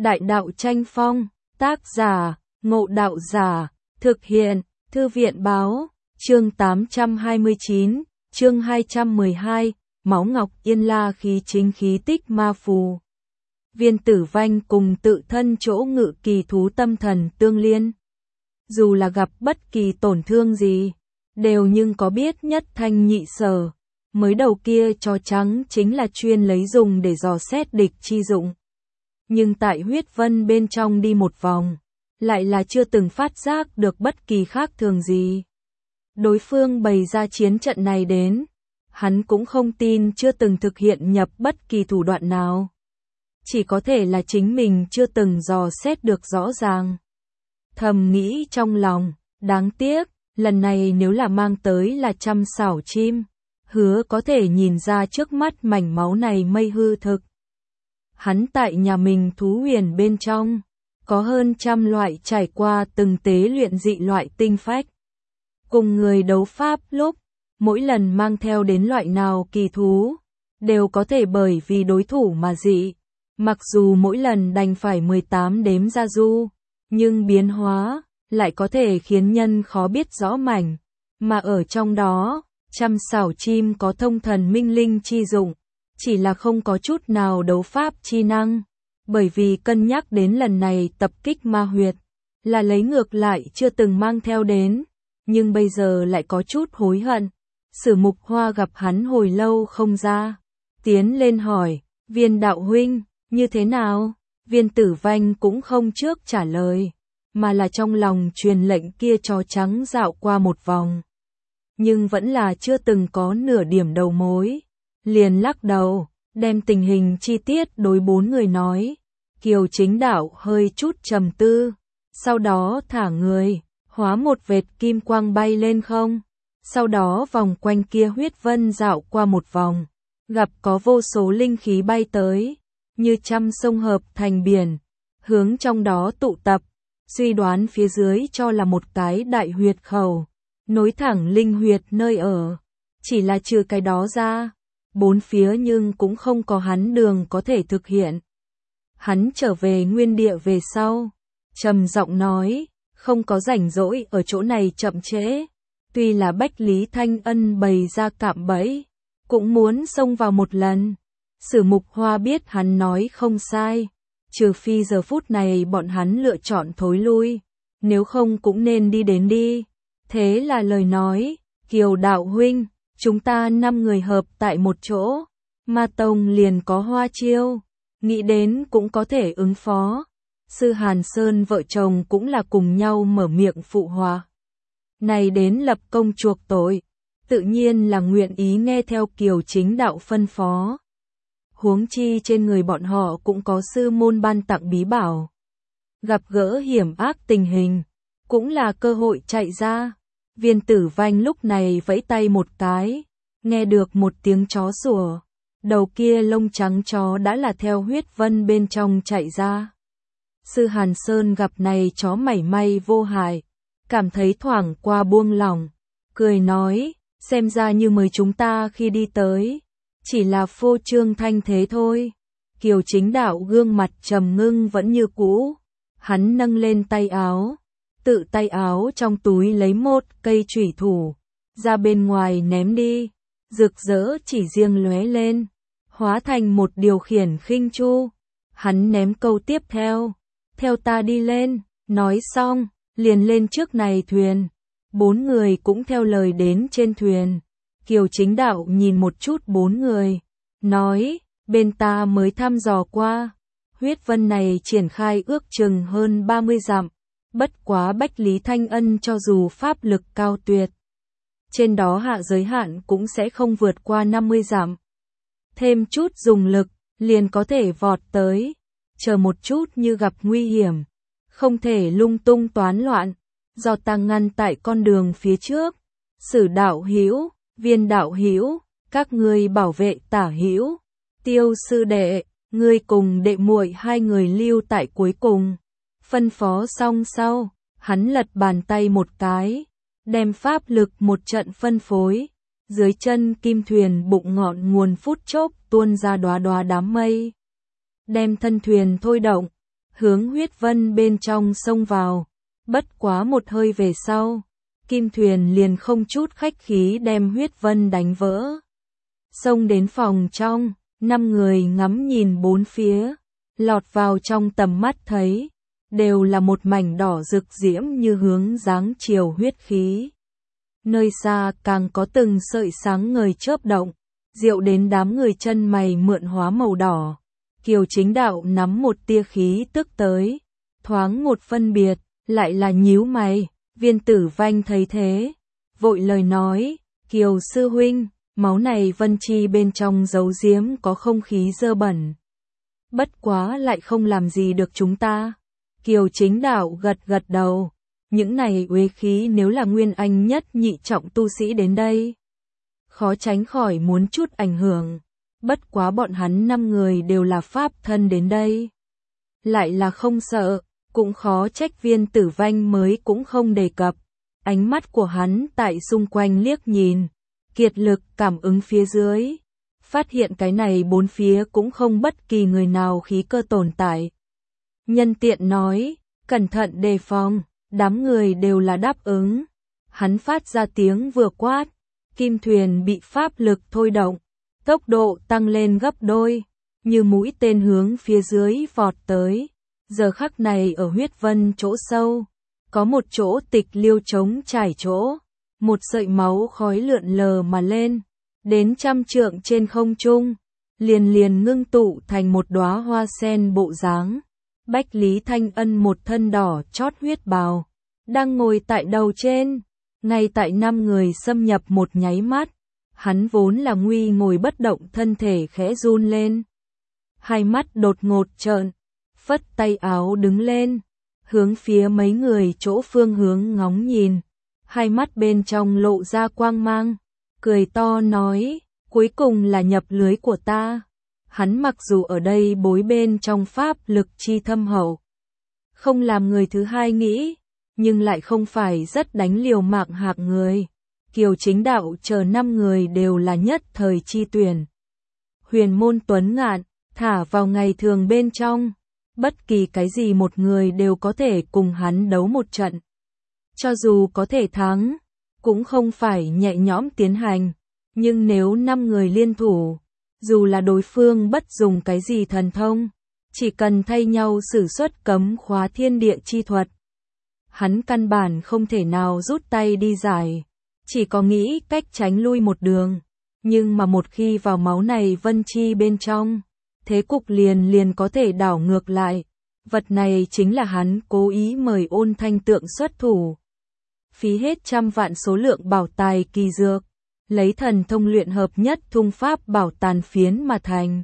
Đại đạo tranh phong, tác giả, Ngộ Đạo Giả, thực hiện, Thư viện báo, chương 829, chương 212, Máu Ngọc Yên La khí chính khí tích ma phù. Viên Tử Vanh cùng tự thân chỗ ngự kỳ thú tâm thần tương liên. Dù là gặp bất kỳ tổn thương gì, đều nhưng có biết nhất thanh nhị sở. Mới đầu kia chó trắng chính là chuyên lấy dùng để dò xét địch chi dụng. Nhưng tại huyết vân bên trong đi một vòng, lại là chưa từng phát giác được bất kỳ khác thường gì. Đối phương bày ra chiến trận này đến, hắn cũng không tin chưa từng thực hiện nhập bất kỳ thủ đoạn nào. Chỉ có thể là chính mình chưa từng dò xét được rõ ràng. Thầm nghĩ trong lòng, đáng tiếc, lần này nếu là mang tới là trăm xảo chim, hứa có thể nhìn ra trước mắt mảnh máu này mây hư thực. Hắn tại nhà mình thú huyền bên trong, có hơn trăm loại trải qua từng tế luyện dị loại tinh phách. Cùng người đấu pháp lúc, mỗi lần mang theo đến loại nào kỳ thú, đều có thể bởi vì đối thủ mà dị. Mặc dù mỗi lần đành phải 18 đếm ra du, nhưng biến hóa lại có thể khiến nhân khó biết rõ mảnh, mà ở trong đó, trăm xảo chim có thông thần minh linh chi dụng, chỉ là không có chút nào đấu pháp chi năng, bởi vì cân nhắc đến lần này tập kích ma huyệt, là lấy ngược lại chưa từng mang theo đến, nhưng bây giờ lại có chút hối hận. Sử Mục Hoa gặp hắn hồi lâu không ra, tiến lên hỏi, Viên đạo huynh, như thế nào? Viên Tử Vanh cũng không trước trả lời, mà là trong lòng truyền lệnh kia chó trắng dạo qua một vòng. Nhưng vẫn là chưa từng có nửa điểm đầu mối. Liền lắc đầu, đem tình hình chi tiết đối bốn người nói. Kiều Chính Đạo hơi chút trầm tư, sau đó thả người, hóa một vệt kim quang bay lên không. Sau đó vòng quanh kia huyết vân dạo qua một vòng, gặp có vô số linh khí bay tới, như trăm sông hợp thành biển, hướng trong đó tụ tập, suy đoán phía dưới cho là một cái đại huyệt khẩu, nối thẳng linh huyệt nơi ở. Chỉ là trừ cái đó ra, bốn phía nhưng cũng không có hắn đường có thể thực hiện. Hắn trở về nguyên địa về sau, trầm giọng nói, không có rảnh rỗi ở chỗ này chậm trễ. Tuy là Bách Lý Thanh Ân bày ra cạm bẫy, cũng muốn xông vào một lần. Sử Mục Hoa biết hắn nói không sai, trừ phi giờ phút này bọn hắn lựa chọn thối lui, nếu không cũng nên đi đến đi. Thế là lời nói, Kiều đạo huynh, chúng ta 5 người hợp tại một chỗ, Ma Tông liền có hoa chiêu, nghĩ đến cũng có thể ứng phó. Sư Hàn Sơn vợ chồng cũng là cùng nhau mở miệng phụ hòa. Này đến lập công chuộc tội, tự nhiên là nguyện ý nghe theo Kiều Chính Đạo phân phó. Huống chi trên người bọn họ cũng có sư môn ban tặng bí bảo. Gặp gỡ hiểm ác tình hình, cũng là cơ hội chạy ra. Viên Tử Vanh lúc này vẫy tay một cái, nghe được một tiếng chó sủa. Đầu kia lông trắng chó đã là theo huyết vân bên trong chạy ra. Sư Hàn Sơn gặp này chó mảy may vô hại, cảm thấy thoảng qua buông lỏng, cười nói, xem ra như mới chúng ta khi đi tới, chỉ là phô trương thanh thế thôi. Kiều Chính Đạo gương mặt trầm ngưng vẫn như cũ, hắn nâng lên tay áo, tự tay áo trong túi lấy một cây chủy thủ, ra bên ngoài ném đi, rực rỡ chỉ riêng lóe lên, hóa thành một điều khiển khinh chu. Hắn ném câu tiếp theo ta đi lên, nói xong, liền lên trước này thuyền. Bốn người cũng theo lời đến trên thuyền. Kiều Chính Đạo nhìn một chút bốn người, nói, bên ta mới thăm dò qua, huyết vân này triển khai ước chừng hơn 30 dặm, bất quá Bách Lý Thanh Ân cho dù pháp lực cao tuyệt, trên đó hạ giới hạn cũng sẽ không vượt qua 50 dặm. Thêm chút dùng lực, liền có thể vọt tới, chờ một chút như gặp nguy hiểm, không thể lung tung toán loạn, do ta ngăn tại con đường phía trước. Sử đạo hữu, Viên đạo hữu, các ngươi bảo vệ Tả hữu, Tiêu sư đệ, ngươi cùng đệ muội hai người lưu tại cuối cùng. Phân phó xong sau, hắn lật bàn tay một cái, đem pháp lực một trận phân phối, dưới chân kim thuyền bụng ngọn nguồn phút chốc tuôn ra đóa đóa đám mây, đem thân thuyền thôi động, hướng huyết vân bên trong xông vào. Bất quá một hơi về sau, Kim Thuyền liền không chút khách khí đem huyết vân đánh vỡ. Xông đến phòng trong, 5 người ngắm nhìn bốn phía, lọt vào trong tầm mắt thấy, đều là một mảnh đỏ rực diễm như hướng dáng chiều huyết khí. Nơi xa càng có từng sợi sáng ngời chớp động, diệu đến đám người chân mày mượn hóa màu đỏ. Kiều Chính Đạo nắm một tia khí tức tới, thoáng một phân biệt, lại là nhíu mày. Viên Tử Vanh thấy thế, vội lời nói, Kiều sư huynh, máu này vân chi bên trong giấu giếm có không khí dơ bẩn. Bất quá lại không làm gì được chúng ta. Kiều Chính Đạo gật gật đầu, những này uế khí nếu là nguyên anh nhất nhị trọng tu sĩ đến đây, khó tránh khỏi muốn chút ảnh hưởng. Bất quá bọn hắn 5 người đều là pháp thân đến đây, lại là không sợ, cũng khó trách Viên Tử Vanh mới cũng không đề cập. Ánh mắt của hắn tại xung quanh liếc nhìn, kiệt lực cảm ứng phía dưới, phát hiện cái này bốn phía cũng không bất kỳ người nào khí cơ tồn tại. Nhân tiện nói, cẩn thận đề phòng, đám người đều là đáp ứng. Hắn phát ra tiếng vừa quát, Kim Thuyền bị pháp lực thôi động, tốc độ tăng lên gấp đôi, như mũi tên hướng phía dưới vọt tới. Giờ khắc này ở huyết vân chỗ sâu, có một chỗ tịch liêu trống trải chỗ, một sợi máu khói lượn lờ mà lên, đến 100 trượng trên không trung, liền ngưng tụ thành một đóa hoa sen bộ dáng. Bách Lý Thanh Ân một thân đỏ chót huyết bào, đang ngồi tại đầu trên, ngay tại 5 người xâm nhập một nháy mắt, hắn vốn là nguy ngồi bất động thân thể khẽ run lên. Hai mắt đột ngột trợn, phất tay áo đứng lên, hướng phía mấy người chỗ phương hướng ngóng nhìn, hai mắt bên trong lộ ra quang mang, cười to nói, cuối cùng là nhập lưới của ta. Hắn mặc dù ở đây bối bên trong pháp lực chi thâm hậu, không làm người thứ hai nghĩ, nhưng lại không phải rất đánh liều mạng hạng người. Kiều Chính Đạo chờ 5 người đều là nhất thời chi tuyển. Huyền môn tuấn ngạn, thả vào ngày thường bên trong, bất kỳ cái gì một người đều có thể cùng hắn đấu một trận. Cho dù có thể thắng, cũng không phải nhẹ nhõm tiến hành, nhưng nếu 5 người liên thủ, dù là đối phương bất dùng cái gì thần thông, chỉ cần thay nhau sử xuất cấm khóa thiên địa chi thuật, hắn căn bản không thể nào rút tay đi giải, chỉ có nghĩ cách tránh lui một đường. Nhưng mà một khi vào máu này vân chi bên trong, thế cục liền có thể đảo ngược lại. Vật này chính là hắn cố ý mời Ôn Thanh Tượng xuất thủ, phí hết 100 vạn số lượng bảo tài kỳ dược, lấy thần thông luyện hợp nhất thung pháp bảo tàn phiến mà thành.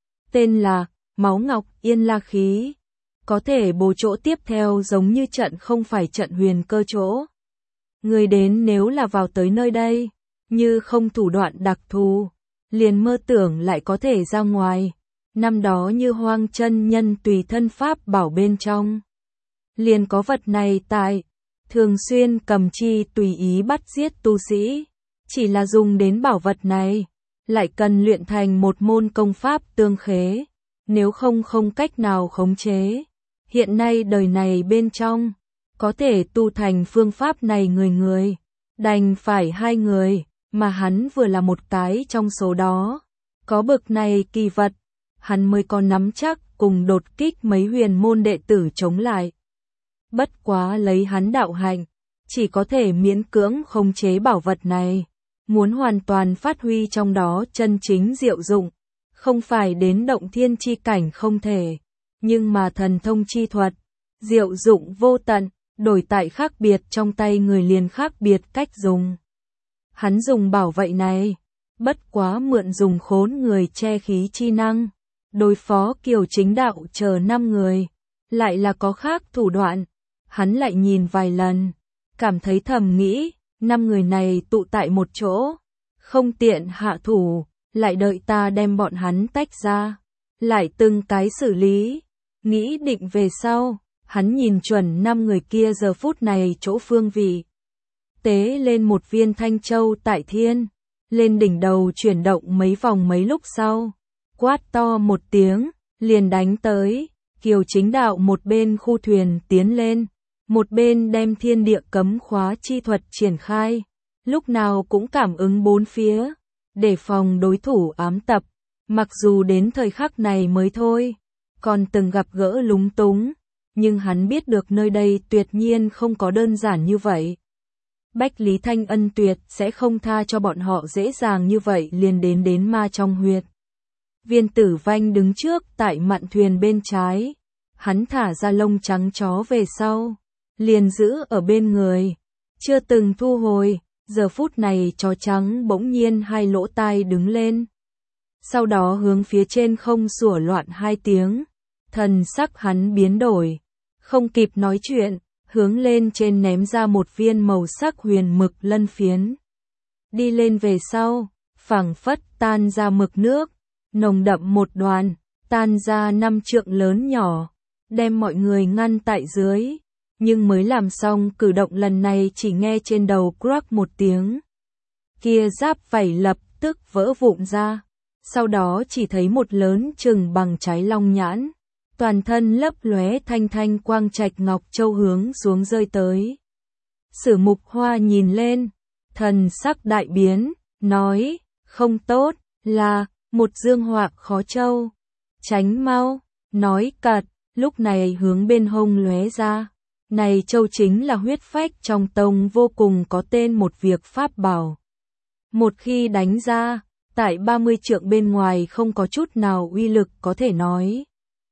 Tên là Máu Ngọc Yên La Khí, có thể bố chỗ tiếp theo giống như trận không phải trận huyền cơ chỗ. Người đến nếu là vào tới nơi đây, như không thủ đoạn đặc thù, liền mơ tưởng lại có thể ra ngoài. Năm đó như Hoang chân nhân tùy thân pháp bảo bên trong, liền có vật này tại, thường xuyên cầm chi tùy ý bắt giết tu sĩ, chỉ là dùng đến bảo vật này, lại cần luyện thành một môn công pháp tương khế, nếu không cách nào khống chế. Hiện nay đời này bên trong, có thể tu thành phương pháp này người, đành phải 2 người, mà hắn vừa là một cái trong số đó. Có bực này kỳ vật, hắn mới có nắm chắc cùng đột kích mấy huyền môn đệ tử chống lại. Bất quá lấy hắn đạo hạnh, chỉ có thể miễn cưỡng khống chế bảo vật này, muốn hoàn toàn phát huy trong đó chân chính diệu dụng, không phải đến động thiên chi cảnh không thể, nhưng mà thần thông chi thuật, diệu dụng vô tận, đổi tại khác biệt trong tay người liền khác biệt cách dùng. Hắn dùng bảo vậy này, bất quá mượn dùng khốn người che khí chi năng, đối phó Kiều Chính Đạo chờ 5 người, lại là có khác thủ đoạn. Hắn lại nhìn vài lần, cảm thấy thầm nghĩ, 5 người này tụ tại một chỗ, không tiện hạ thủ, lại đợi ta đem bọn hắn tách ra, lại từng cái xử lý. Nghĩ định về sau, hắn nhìn chuẩn 5 người kia giờ phút này chỗ phương vị, tế lên một viên thanh châu tại thiên, lên đỉnh đầu chuyển động mấy vòng mấy lúc sau, quát to một tiếng, liền đánh tới. Kiều Chính Đạo một bên khu thuyền tiến lên, một bên đem thiên địa cấm khóa chi thuật triển khai, lúc nào cũng cảm ứng bốn phía, để phòng đối thủ ám tập, mặc dù đến thời khắc này mới thôi, còn từng gặp gỡ lúng túng, nhưng hắn biết được nơi đây tuyệt nhiên không có đơn giản như vậy. Bách Lý Thanh Ân tuyệt sẽ không tha cho bọn họ dễ dàng như vậy liền đến ma trong huyệt. Viên Tử Vanh đứng trước tại mạn thuyền bên trái, hắn thả ra lông trắng chó về sau, liền giữ ở bên người, chưa từng thu hồi, giờ phút này chó trắng bỗng nhiên hai lỗ tai đứng lên. Sau đó hướng phía trên không sủa loạn hai tiếng, thần sắc hắn biến đổi, không kịp nói chuyện, hướng lên trên ném ra một viên màu sắc huyền mực lân phiến. Đi lên về sau, phảng phất tan ra mực nước, nồng đậm một đoàn, tan ra 5 trượng lớn nhỏ, đem mọi người ngăn tại dưới. Nhưng mới làm xong cử động lần này chỉ nghe trên đầu crack một tiếng. Kia giáp vảy lập tức vỡ vụn ra, sau đó chỉ thấy một lớn chừng bằng trái long nhãn, toàn thân lấp lóe thanh thanh quang trạch ngọc châu hướng xuống rơi tới. Sử Mục Hoa nhìn lên, thần sắc đại biến, nói, không tốt, là một dương họa khó châu. Tránh mau, nói cật, lúc này hướng bên hông lóe ra. Này châu chính là huyết phách trong tông vô cùng có tên một việc pháp bảo. Một khi đánh ra, tại 30 trượng bên ngoài không có chút nào uy lực có thể nói.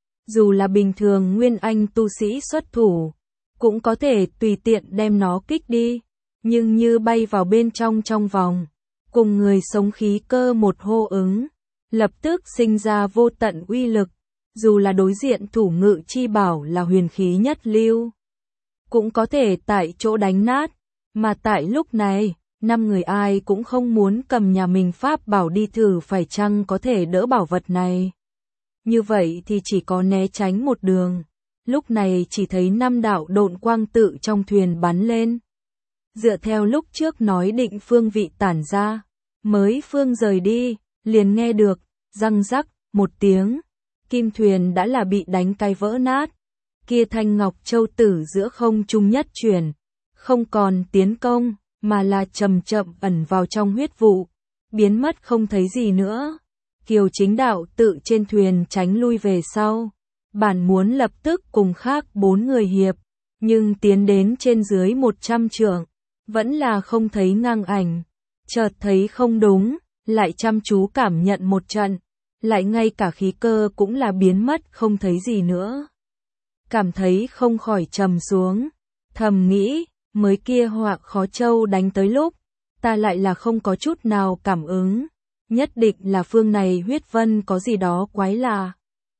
Dù là bình thường nguyên anh tu sĩ xuất thủ, cũng có thể tùy tiện đem nó kích đi, nhưng như bay vào bên trong vòng, cùng người sống khí cơ một hô ứng, lập tức sinh ra vô tận uy lực, dù là đối diện thủ ngự chi bảo là huyền khí nhất lưu, cũng có thể tại chỗ đánh nát, mà tại lúc này, 5 người ai cũng không muốn cầm nhà mình pháp bảo đi thử phải chăng có thể đỡ bảo vật này. Như vậy thì chỉ có né tránh một đường, lúc này chỉ thấy 5 đạo độn quang tự trong thuyền bắn lên. Dựa theo lúc trước nói định phương vị tản ra, mới phương rời đi, liền nghe được, răng rắc, một tiếng, kim thuyền đã là bị đánh cái vỡ nát. Kia thanh ngọc châu tử giữa không trung nhất chuyển, không còn tiến công, mà là chậm chậm ẩn vào trong huyết vụ, biến mất không thấy gì nữa. Kiều Chính Đạo tự trên thuyền tránh lui về sau, bản muốn lập tức cùng khác 4 người hiệp, nhưng tiến đến trên dưới 100 trượng, vẫn là không thấy ngang ảnh, chợt thấy không đúng, lại chăm chú cảm nhận một trận, lại ngay cả khí cơ cũng là biến mất không thấy gì nữa. Cảm thấy không khỏi trầm xuống, thầm nghĩ, mới kia họa khó châu đánh tới lúc, ta lại là không có chút nào cảm ứng, nhất định là phương này huyết vân có gì đó quái lạ.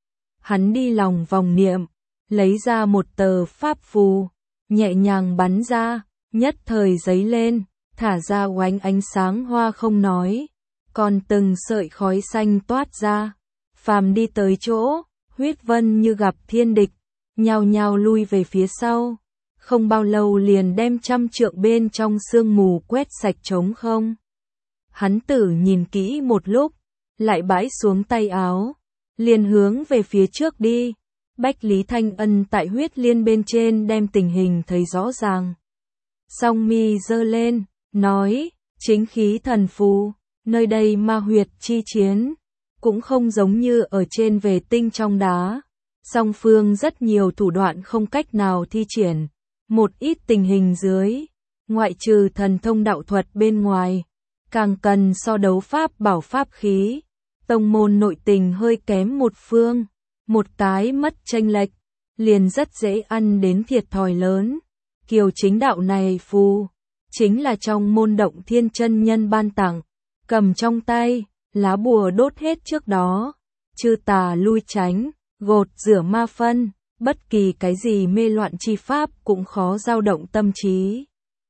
Hắn đi lòng vòng niệm, lấy ra một tờ pháp phù, nhẹ nhàng bắn ra, nhất thời giấy lên, thả ra oánh ánh sáng hoa không nói, còn từng sợi khói xanh toát ra, phàm đi tới chỗ, huyết vân như gặp thiên địch, nhao nhao lui về phía sau, không bao lâu liền đem 100 trượng bên trong sương mù quét sạch trống không. Hắn tử nhìn kỹ một lúc, lại bãi xuống tay áo, liền hướng về phía trước đi. Bách Lý Thanh Ân tại huyết liên bên trên đem tình hình thấy rõ ràng. Song mi giơ lên, nói, chính khí thần phù, nơi đây ma huyệt chi chiến, cũng không giống như ở trên về tinh trong đá. Song phương rất nhiều thủ đoạn không cách nào thi triển, một ít tình hình dưới, ngoại trừ thần thông đạo thuật bên ngoài, càng cần so đấu pháp bảo pháp khí, tông môn nội tình hơi kém một phương, một cái mất chênh lệch, liền rất dễ ăn đến thiệt thòi lớn. Kiều Chính Đạo này phù, chính là trong môn Động Thiên chân nhân ban tặng, cầm trong tay, lá bùa đốt hết trước đó, chư tà lui tránh, gột rửa ma phân, bất kỳ cái gì mê loạn chi pháp cũng khó dao động tâm trí.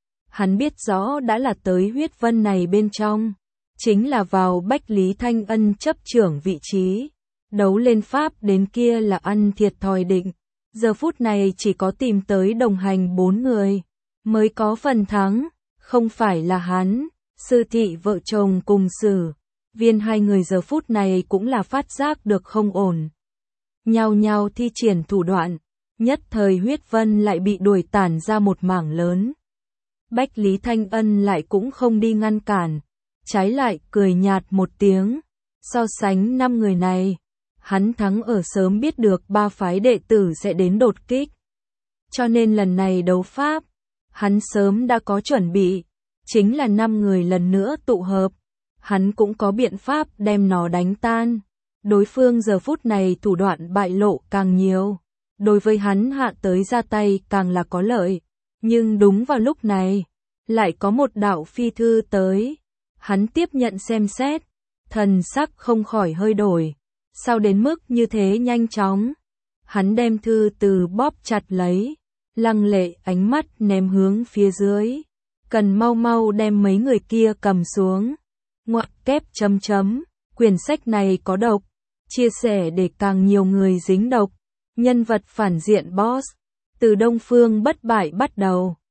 Hắn biết rõ đã là tới huyết vân này bên trong, chính là vào Bách Lý Thanh Ân chấp trưởng vị trí, đấu lên pháp đến kia là ăn thiệt thòi định. Giờ phút này chỉ có tìm tới đồng hành 4 người, mới có phần thắng, không phải là hắn, Sư Thị vợ chồng cùng Sử Viên hai người giờ phút này cũng là phát giác được không ổn. nhao nhao thi triển thủ đoạn, nhất thời huyết vân lại bị đuổi tản ra một mảng lớn. Bách Lý Thanh Ân lại cũng không đi ngăn cản, trái lại cười nhạt một tiếng, so sánh 5 người này, hắn thắng ở sớm biết được 3 phái đệ tử sẽ đến đột kích. Cho nên lần này đấu pháp, hắn sớm đã có chuẩn bị, chính là 5 người lần nữa tụ hợp, hắn cũng có biện pháp đem nó đánh tan. Đối phương giờ phút này thủ đoạn bại lộ càng nhiều, đối với hắn hạ tới ra tay càng là có lợi. Nhưng đúng vào lúc này, lại có một đạo phi thư tới. Hắn tiếp nhận xem xét, thần sắc không khỏi hơi đổi. Sao đến mức như thế nhanh chóng? Hắn đem thư từ bóp chặt lấy, lăng lệ ánh mắt ném hướng phía dưới. Cần mau mau đem mấy người kia cầm xuống. Ngoặc kép chấm chấm, quyển sách này có độc, chia sẻ để càng nhiều người dính độc. Nhân vật phản diện boss, từ Đông Phương bất bại bắt đầu.